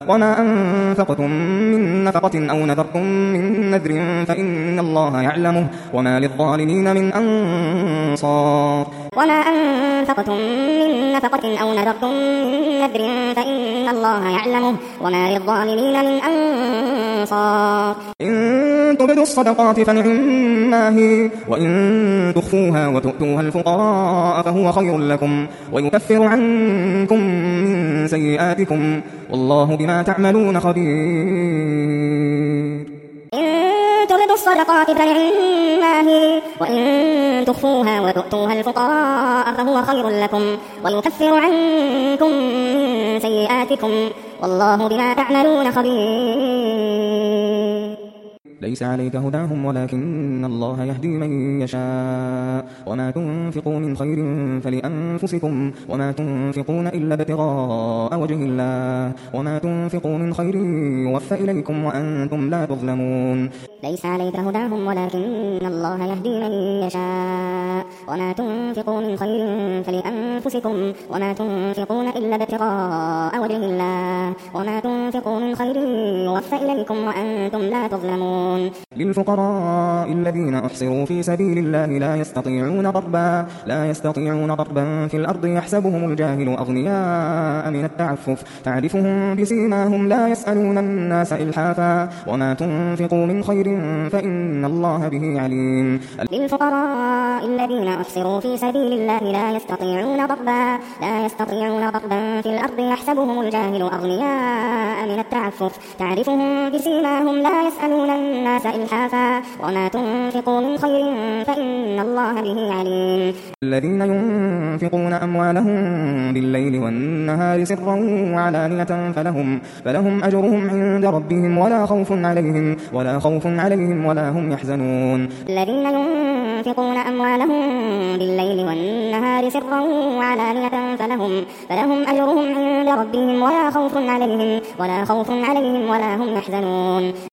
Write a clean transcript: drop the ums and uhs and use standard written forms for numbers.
وما أنفقتم من نفقة أو نذرتم من نذر فإن الله يعلمه وما للظالمين من أنصار وما أنفقتم من نفقة أو نذرتم من نذر فإن الله يعلمه وما للظالمين من أنصار إن تبدوا الصدقات فنعما هي وإن تخفوها وتؤتوها الفقراء فهو خير لكم ويكفر عنكم من سيئاتكم والله بما تعملون خبير إن تبدوا الصدقات فنعما هي وإن تخفوها وتؤتوها الفقراء فهو خير لكم ويكفر عنكم من سيئاتكم والله بما تعملون خبير ليس عليك هداهم ولكن الله يهدي من يشاء وما تنفقوا من خير فلأنفسكم وما تنفقون إلا ابتغاء وجه الله وما تنفقوا من خير يوفى إليكم وأنتم لا تظلمون ليس عليك هداهم ولكن الله يهدي من يشاء وما تنفقوا من خير فلأنفسكم وما تنفقون إلا ابتغاء وجه الله وما تنفقوا من خير يوفى إليكم وأنتم لا تظلمون للفقراء الذين أحصروا في سبيل الله لا يستطيعون ضربا في الأرض يحسبهم الجاهل أغنياء من التعفف تعرفهم بسيماهم لا يسألون الناس إلحافا وما تنفقوا من خير فإن الله به عليم للفقراء الذين أحصروا في سبيل الله لا يستطيعون ضربا في الأرض يحسبهم الجاهل أغنياء من التعفف تعرفهم بسيماهم لا يسألون الناس إلحافا وما تنفقوا من خير فإن الله به عليم الذين ينفقون أموالهم بالليل والنهار سرا وعلانية فلهم أجرهم عند ربهم ولا خوف عليهم ولا هم يحزنون الذين ينفقون أموالهم بالليل والنهار سرا وعلانية فلهم أجرهم عند ربهم ولا خوف عليهم ولا هم يحزنون